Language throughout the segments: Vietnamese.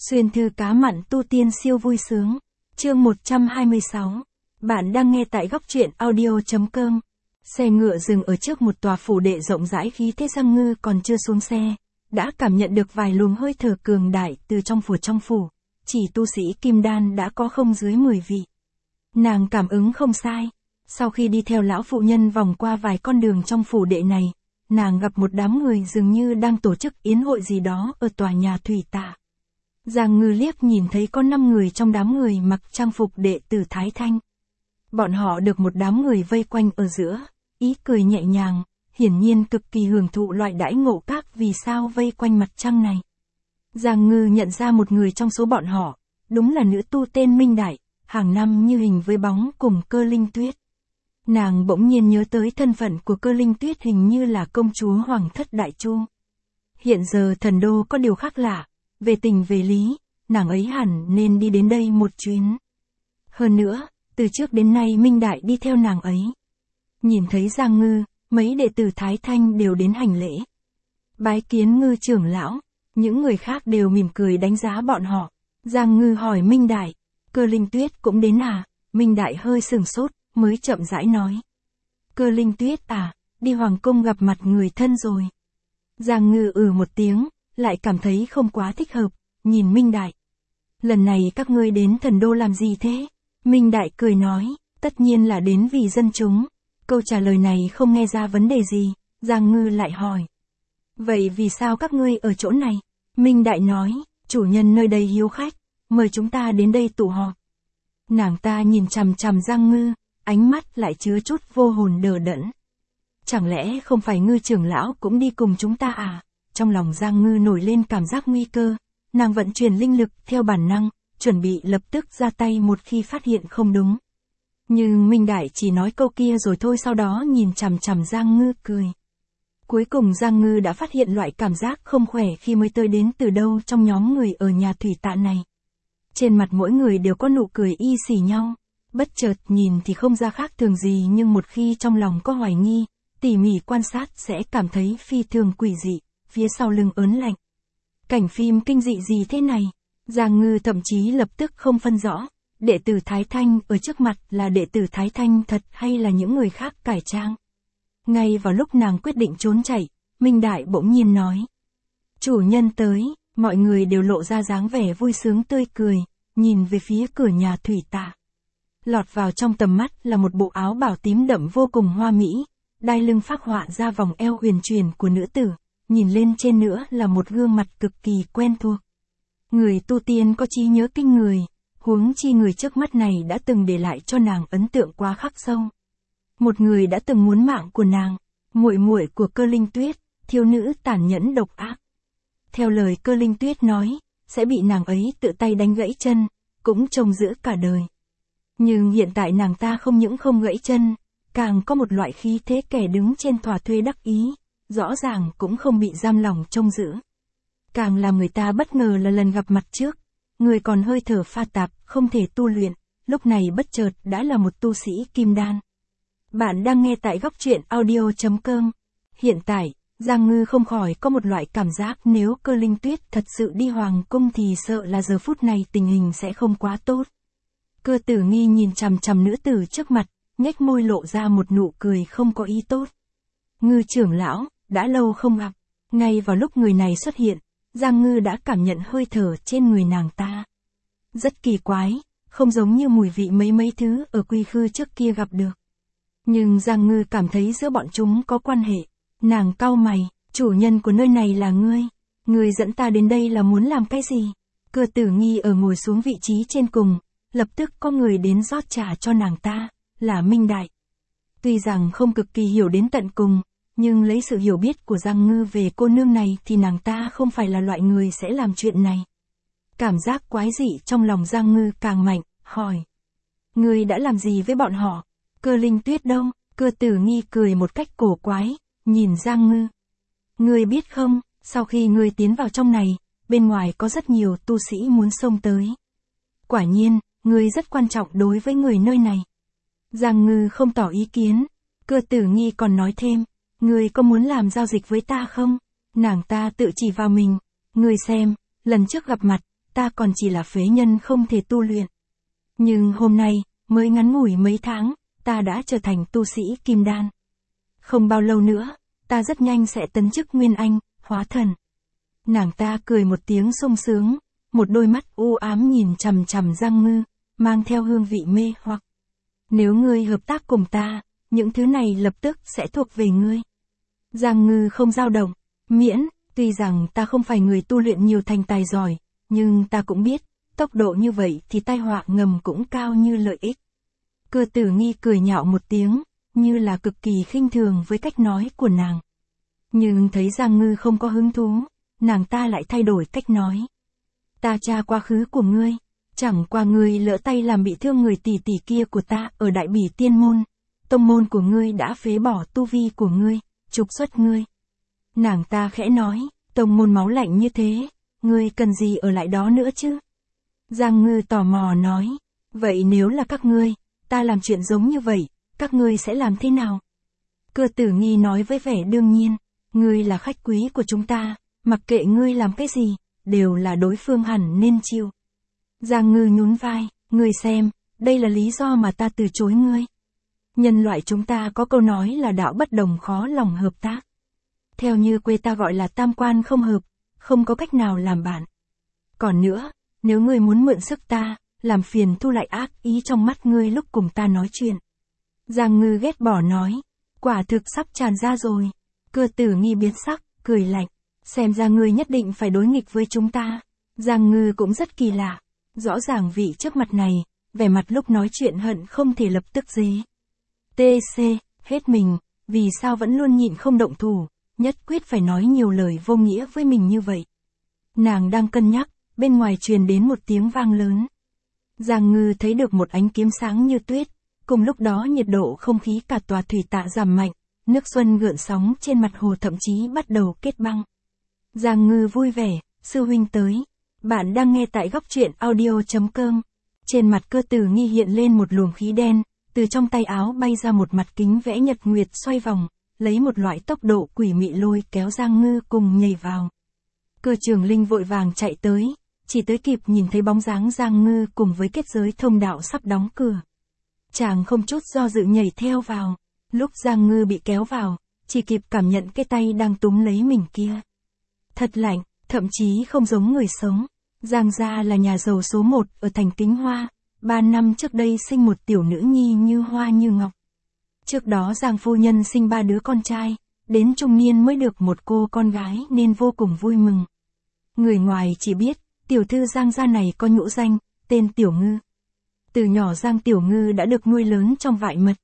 Xuyên thư cá mặn tu tiên siêu vui sướng. Chương 126. Bạn đang nghe tại góc truyện audio.com. Xe ngựa dừng ở trước một tòa phủ đệ rộng rãi, khí thế Giang Ngư còn chưa xuống xe, đã cảm nhận được vài luồng hơi thở cường đại từ trong phủ. Chỉ tu sĩ kim đan đã có không dưới 10 vị. Nàng cảm ứng không sai. Sau khi đi theo lão phụ nhân vòng qua vài con đường trong phủ đệ này, nàng gặp một đám người dường như đang tổ chức yến hội gì đó ở tòa nhà thủy tạ. Giang Ngư liếc nhìn thấy có 5 người trong đám người mặc trang phục đệ tử Thái Thanh. Bọn họ được một đám người vây quanh ở giữa, ý cười nhẹ nhàng, hiển nhiên cực kỳ hưởng thụ loại đãi ngộ các vì sao vây quanh mặt trăng này. Giang Ngư nhận ra một người trong số bọn họ, đúng là nữ tu tên Minh Đại, hàng năm như hình với bóng cùng Cơ Linh Tuyết. Nàng bỗng nhiên nhớ tới thân phận của Cơ Linh Tuyết, hình như là công chúa Hoàng thất Đại Chu. Hiện giờ thần đô có điều khác lạ, về tình về lý, nàng ấy hẳn nên đi đến đây một chuyến. Hơn nữa, từ trước đến nay Minh Đại đi theo nàng ấy. Nhìn thấy Giang Ngư, mấy đệ tử Thái Thanh đều đến hành lễ. Bái kiến Ngư trưởng lão, những người khác đều mỉm cười đánh giá bọn họ. Giang Ngư hỏi Minh Đại, Cơ Linh Tuyết cũng đến à? Minh Đại hơi sừng sốt, mới chậm rãi nói. Cơ Linh Tuyết à, đi hoàng cung gặp mặt người thân rồi. Giang Ngư một tiếng, lại cảm thấy không quá thích hợp, nhìn Minh Đại. Lần này các ngươi đến thần đô làm gì thế? Minh Đại cười nói, tất nhiên là đến vì dân chúng. Câu trả lời này không nghe ra vấn đề gì, Giang Ngư lại hỏi. Vậy vì sao các ngươi ở chỗ này? Minh Đại nói, chủ nhân nơi đây hiếu khách, mời chúng ta đến đây tụ họp. Nàng ta nhìn chằm chằm Giang Ngư, ánh mắt lại chứa chút vô hồn đờ đẫn. Chẳng lẽ không phải Ngư trưởng lão cũng đi cùng chúng ta à? Trong lòng Giang Ngư nổi lên cảm giác nguy cơ, nàng vận chuyển linh lực theo bản năng, chuẩn bị lập tức ra tay một khi phát hiện không đúng. Nhưng Minh Đại chỉ nói câu kia rồi thôi, sau đó nhìn chằm chằm Giang Ngư cười. Cuối cùng Giang Ngư đã phát hiện loại cảm giác không khỏe khi mới tới đến từ đâu trong nhóm người ở nhà thủy tạ này. Trên mặt mỗi người đều có nụ cười y xì nhau, bất chợt nhìn thì không ra khác thường gì, nhưng một khi trong lòng có hoài nghi, tỉ mỉ quan sát sẽ cảm thấy phi thường quỷ dị, phía sau lưng ớn lạnh. Cảnh phim kinh dị gì thế này? Giang Ngư thậm chí lập tức không phân rõ, đệ tử Thái Thanh ở trước mặt là đệ tử Thái Thanh thật hay là những người khác cải trang. Ngay vào lúc nàng quyết định trốn chạy, Minh Đại bỗng nhiên nói. Chủ nhân tới, mọi người đều lộ ra dáng vẻ vui sướng tươi cười, nhìn về phía cửa nhà thủy tạ. Lọt vào trong tầm mắt là một bộ áo bào tím đậm vô cùng hoa mỹ, đai lưng phác họa ra vòng eo huyền chuyển của nữ tử, nhìn lên trên nữa là một gương mặt cực kỳ quen thuộc. Người tu tiên có trí nhớ kinh người, huống chi người trước mắt này đã từng để lại cho nàng ấn tượng quá khắc sâu. Một người đã từng muốn mạng của nàng, muội muội của Cơ Linh Tuyết, thiếu nữ tàn nhẫn độc ác. Theo lời Cơ Linh Tuyết nói, sẽ bị nàng ấy tự tay đánh gãy chân, cũng trông giữ cả đời. Nhưng hiện tại nàng ta không những không gãy chân, càng có một loại khí thế kẻ đứng trên thỏa thuê đắc ý, rõ ràng cũng không bị giam lòng trông giữ. Càng làm người ta bất ngờ là lần gặp mặt trước, người còn hơi thở pha tạp, không thể tu luyện, lúc này bất chợt đã là một tu sĩ kim đan. Bạn đang nghe tại góc truyện audio.com. Hiện tại, Giang Ngư không khỏi có một loại cảm giác nếu Cơ Linh Tuyết thật sự đi hoàng cung thì sợ là giờ phút này tình hình sẽ không quá tốt. Cơ Tử Nghi nhìn chằm chằm nữ tử trước mặt, nhếch môi lộ ra một nụ cười không có ý tốt. Ngư trưởng lão, đã lâu không gặp. Ngay vào lúc người này xuất hiện, Giang Ngư đã cảm nhận hơi thở trên người nàng ta. Rất kỳ quái, không giống như mùi vị mấy thứ ở Quy Khư trước kia gặp được. Nhưng Giang Ngư cảm thấy giữa bọn chúng có quan hệ. Nàng cau mày, chủ nhân của nơi này là ngươi. Ngươi dẫn ta đến đây là muốn làm cái gì? Cơ Tử Nghi ngồi xuống vị trí trên cùng, lập tức có người đến rót trà cho nàng ta, là Minh Đại. Tuy rằng không cực kỳ hiểu đến tận cùng, nhưng lấy sự hiểu biết của Giang Ngư về cô nương này thì nàng ta không phải là loại người sẽ làm chuyện này. Cảm giác quái dị trong lòng Giang Ngư càng mạnh, hỏi. Ngươi đã làm gì với bọn họ? Cơ Linh Tuyết đâu? Cơ Tử Nghi cười một cách cổ quái, nhìn Giang Ngư. Ngươi biết không, sau khi ngươi tiến vào trong này, bên ngoài có rất nhiều tu sĩ muốn xông tới. Quả nhiên, ngươi rất quan trọng đối với người nơi này. Giang Ngư không tỏ ý kiến. Cơ Tử Nghi còn nói thêm, ngươi có muốn làm giao dịch với ta không? Nàng ta tự chỉ vào mình. Ngươi xem, lần trước gặp mặt, ta còn chỉ là phế nhân không thể tu luyện. Nhưng hôm nay, mới ngắn ngủi mấy tháng, ta đã trở thành tu sĩ kim đan. Không bao lâu nữa, ta rất nhanh sẽ tấn chức Nguyên Anh, hóa thần. Nàng ta cười một tiếng sung sướng, một đôi mắt u ám nhìn chằm chằm Giang Ngư, mang theo hương vị mê hoặc. Nếu ngươi hợp tác cùng ta, những thứ này lập tức sẽ thuộc về ngươi. Giang Ngư không dao động, miễn, tuy rằng ta không phải người tu luyện nhiều thành tài giỏi, nhưng ta cũng biết, tốc độ như vậy thì tai họa ngầm cũng cao như lợi ích. Cơ Tử Nghi cười nhạo một tiếng, như là cực kỳ khinh thường với cách nói của nàng. Nhưng thấy Giang Ngư không có hứng thú, nàng ta lại thay đổi cách nói. Ta tra quá khứ của ngươi, chẳng qua ngươi lỡ tay làm bị thương người tỷ tỷ kia của ta ở Đại Bỉ Tiên Môn. Tông môn của ngươi đã phế bỏ tu vi của ngươi, trục xuất ngươi. Nàng ta khẽ nói, tông môn máu lạnh như thế, ngươi cần gì ở lại đó nữa chứ? Giang Ngư tò mò nói, vậy nếu là các ngươi, ta làm chuyện giống như vậy, các ngươi sẽ làm thế nào? Cơ Tử Nghi nói với vẻ đương nhiên, ngươi là khách quý của chúng ta, mặc kệ ngươi làm cái gì, đều là đối phương hẳn nên chịu. Giang Ngư nhún vai, ngươi xem, đây là lý do mà ta từ chối ngươi. Nhân loại chúng ta có câu nói là đạo bất đồng khó lòng hợp tác. Theo như quê ta gọi là tam quan không hợp, không có cách nào làm bạn. Còn nữa, nếu ngươi muốn mượn sức ta, làm phiền thu lại ác ý trong mắt ngươi lúc cùng ta nói chuyện. Giang Ngư ghét bỏ nói, quả thực sắp tràn ra rồi. Cơ Tử Nghi biến sắc, cười lạnh, xem ra ngươi nhất định phải đối nghịch với chúng ta. Giang Ngư cũng rất kỳ lạ, rõ ràng vị trước mặt này, vẻ mặt lúc nói chuyện hận không thể lập tức dế. TC, hết mình, vì sao vẫn luôn nhịn không động thủ, nhất quyết phải nói nhiều lời vô nghĩa với mình như vậy. Nàng đang cân nhắc, bên ngoài truyền đến một tiếng vang lớn. Giang Ngư thấy được một ánh kiếm sáng như tuyết, cùng lúc đó nhiệt độ không khí cả tòa thủy tạ giảm mạnh, nước xuân gợn sóng trên mặt hồ thậm chí bắt đầu kết băng. Giang Ngư vui vẻ, sư huynh tới. Bạn đang nghe tại góc truyện audio.com. Trên mặt Cơ Tử Nghi hiện lên một luồng khí đen, từ trong tay áo bay ra một mặt kính vẽ nhật nguyệt xoay vòng, lấy một loại tốc độ quỷ mị lôi kéo Giang Ngư cùng nhảy vào. Cơ Trường Linh vội vàng chạy tới, chỉ tới kịp nhìn thấy bóng dáng Giang Ngư cùng với kết giới thông đạo sắp đóng cửa. Chàng không chút do dự nhảy theo vào, lúc Giang Ngư bị kéo vào, chỉ kịp cảm nhận cái tay đang túm lấy mình kia. Thật lạnh, thậm chí không giống người sống. Giang gia là nhà giàu số 1 ở thành Kính Hoa, 3 năm trước đây sinh một tiểu nữ nhi như hoa như ngọc. Trước đó Giang phu nhân sinh 3 đứa con trai, đến trung niên mới được một cô con gái nên vô cùng vui mừng. Người ngoài chỉ biết, tiểu thư Giang gia này có nhũ danh, tên Tiểu Ngư. Từ nhỏ Giang Tiểu Ngư đã được nuôi lớn trong vại mật.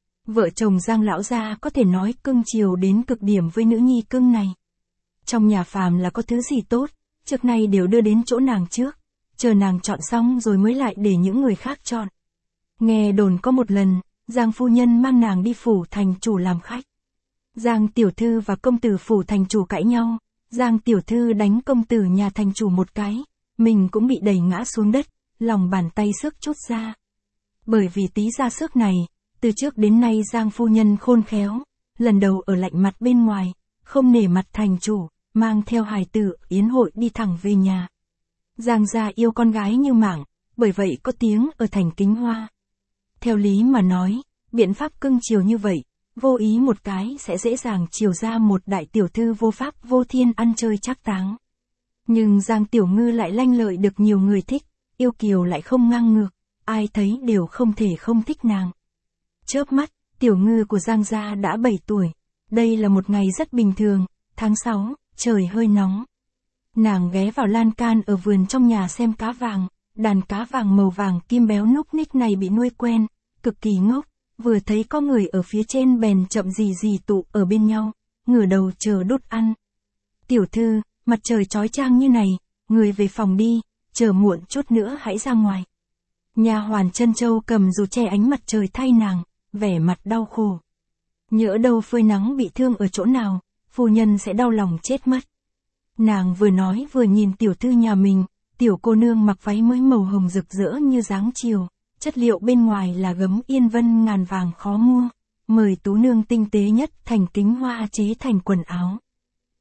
Vợ chồng Giang lão gia có thể nói cưng chiều đến cực điểm với nữ nhi cưng này. Trong nhà phàm là có thứ gì tốt, trước nay đều đưa đến chỗ nàng trước, chờ nàng chọn xong rồi mới lại để những người khác chọn. Nghe đồn có một lần, Giang phu nhân mang nàng đi phủ thành chủ làm khách. Giang tiểu thư và công tử phủ thành chủ cãi nhau, Giang tiểu thư đánh công tử nhà thành chủ một cái, mình cũng bị đẩy ngã xuống đất, lòng bàn tay xước chút ra. Bởi vì tí ra xước này, từ trước đến nay Giang phu nhân khôn khéo, lần đầu ở lạnh mặt bên ngoài, không nể mặt thành chủ, mang theo hài tử yến hội đi thẳng về nhà. Giang gia yêu con gái như mạng, bởi vậy có tiếng ở thành Kính Hoa. Theo lý mà nói, biện pháp cưng chiều như vậy, vô ý một cái sẽ dễ dàng chiều ra một đại tiểu thư vô pháp vô thiên ăn chơi trác táng. Nhưng Giang Tiểu Ngư lại lanh lợi được nhiều người thích, yêu kiều lại không ngang ngược, ai thấy đều không thể không thích nàng. Chớp mắt, Tiểu Ngư của Giang gia đã 7 tuổi. Đây là một ngày rất bình thường, tháng 6, trời hơi nóng. Nàng ghé vào lan can ở vườn trong nhà xem cá vàng, đàn cá vàng màu vàng kim béo núc ních này bị nuôi quen, cực kỳ ngốc, vừa thấy có người ở phía trên bèn chậm gì gì tụ ở bên nhau, ngửa đầu chờ đút ăn. Tiểu thư, mặt trời chói chang như này, người về phòng đi, chờ muộn chút nữa hãy ra ngoài. Nha hoàn Trân Châu cầm dù che ánh mặt trời thay nàng, vẻ mặt đau khổ. Nhỡ đâu phơi nắng bị thương ở chỗ nào, phu nhân sẽ đau lòng chết mất. Nàng vừa nói vừa nhìn tiểu thư nhà mình, tiểu cô nương mặc váy mới màu hồng rực rỡ như dáng chiều, chất liệu bên ngoài là gấm yên vân ngàn vàng khó mua, mời tú nương tinh tế nhất thành Kính Hoa chế thành quần áo.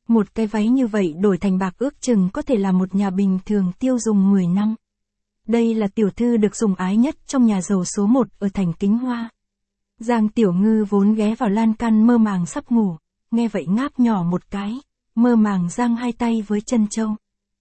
Một cái váy như vậy đổi thành bạc ước chừng có thể là một nhà bình thường tiêu dùng 10 năm. Đây là tiểu thư được sủng ái nhất trong nhà giàu số 1 ở thành Kính Hoa. Giang Tiểu Ngư vốn ghé vào lan can mơ màng sắp ngủ, nghe vậy ngáp nhỏ một cái, mơ màng giang hai tay với Trân Châu.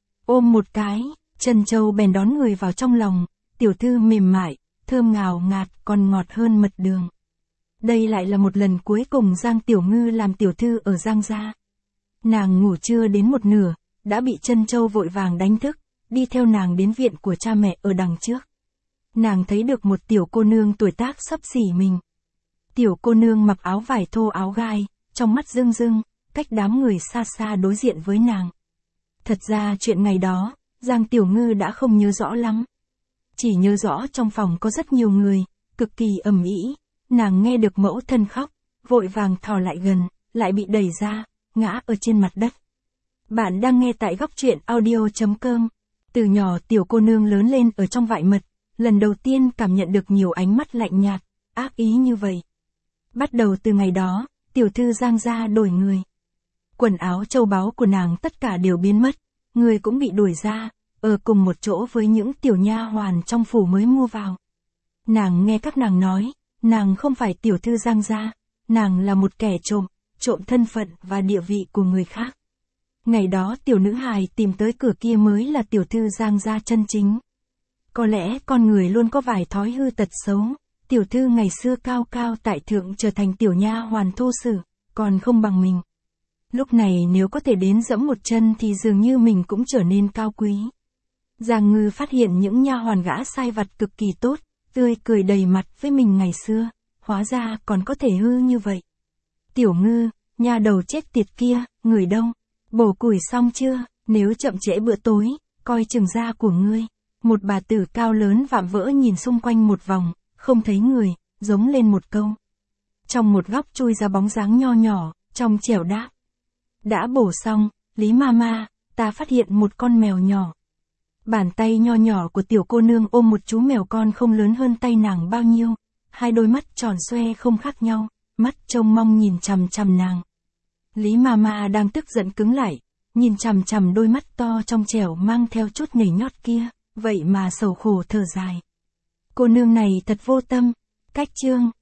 Ôm một cái, Trân Châu bèn đón người vào trong lòng, tiểu thư mềm mại, thơm ngào ngạt còn ngọt hơn mật đường. Đây lại là một lần cuối cùng Giang Tiểu Ngư làm tiểu thư ở Giang gia. Nàng ngủ chưa đến một nửa, đã bị Trân Châu vội vàng đánh thức, đi theo nàng đến viện của cha mẹ ở đằng trước. Nàng thấy được một tiểu cô nương tuổi tác xấp xỉ mình. Tiểu cô nương mặc áo vải thô áo gai, trong mắt rưng rưng, cách đám người xa xa đối diện với nàng. Thật ra chuyện ngày đó, Giang Tiểu Ngư đã không nhớ rõ lắm. Chỉ nhớ rõ trong phòng có rất nhiều người, cực kỳ ầm ĩ, nàng nghe được mẫu thân khóc, vội vàng thò lại gần, lại bị đẩy ra, ngã ở trên mặt đất. Bạn đang nghe tại góc truyện audio.com. Từ nhỏ tiểu cô nương lớn lên ở trong vại mật, lần đầu tiên cảm nhận được nhiều ánh mắt lạnh nhạt, ác ý như vậy. Bắt đầu từ ngày đó, tiểu thư Giang gia đổi người. Quần áo châu báu của nàng tất cả đều biến mất, người cũng bị đuổi ra, ở cùng một chỗ với những tiểu nha hoàn trong phủ mới mua vào. Nàng nghe các nàng nói, nàng không phải tiểu thư Giang gia, nàng là một kẻ trộm, trộm thân phận và địa vị của người khác. Ngày đó tiểu nữ hài tìm tới cửa kia mới là tiểu thư Giang gia chân chính. Có lẽ con người luôn có vài thói hư tật xấu, tiểu thư ngày xưa cao cao tại thượng trở thành tiểu nha hoàn thô sử, còn không bằng mình. Lúc này nếu có thể đến dẫm một chân thì dường như mình cũng trở nên cao quý. Giang Ngư phát hiện những nha hoàn gã sai vặt cực kỳ tốt, tươi cười đầy mặt với mình ngày xưa, hóa ra còn có thể hư như vậy. Tiểu Ngư, nha đầu chết tiệt kia, người đâu? Bổ củi xong chưa? Nếu chậm trễ bữa tối, coi chừng da của ngươi. Một bà tử cao lớn vạm vỡ nhìn xung quanh một vòng, không thấy người, giống lên một câu. Trong một góc chui ra bóng dáng nho nhỏ, trong trẻo đáp. Đã bổ xong, Lý Mama, ta phát hiện một con mèo nhỏ. Bàn tay nho nhỏ của tiểu cô nương ôm một chú mèo con không lớn hơn tay nàng bao nhiêu, hai đôi mắt tròn xoe không khác nhau, mắt trông mong nhìn chằm chằm nàng. Lý Mama đang tức giận cứng lại, nhìn chằm chằm đôi mắt to trong trẻo mang theo chút nhảy nhót kia, vậy mà sầu khổ thở dài. Cô nương này thật vô tâm, cách chương.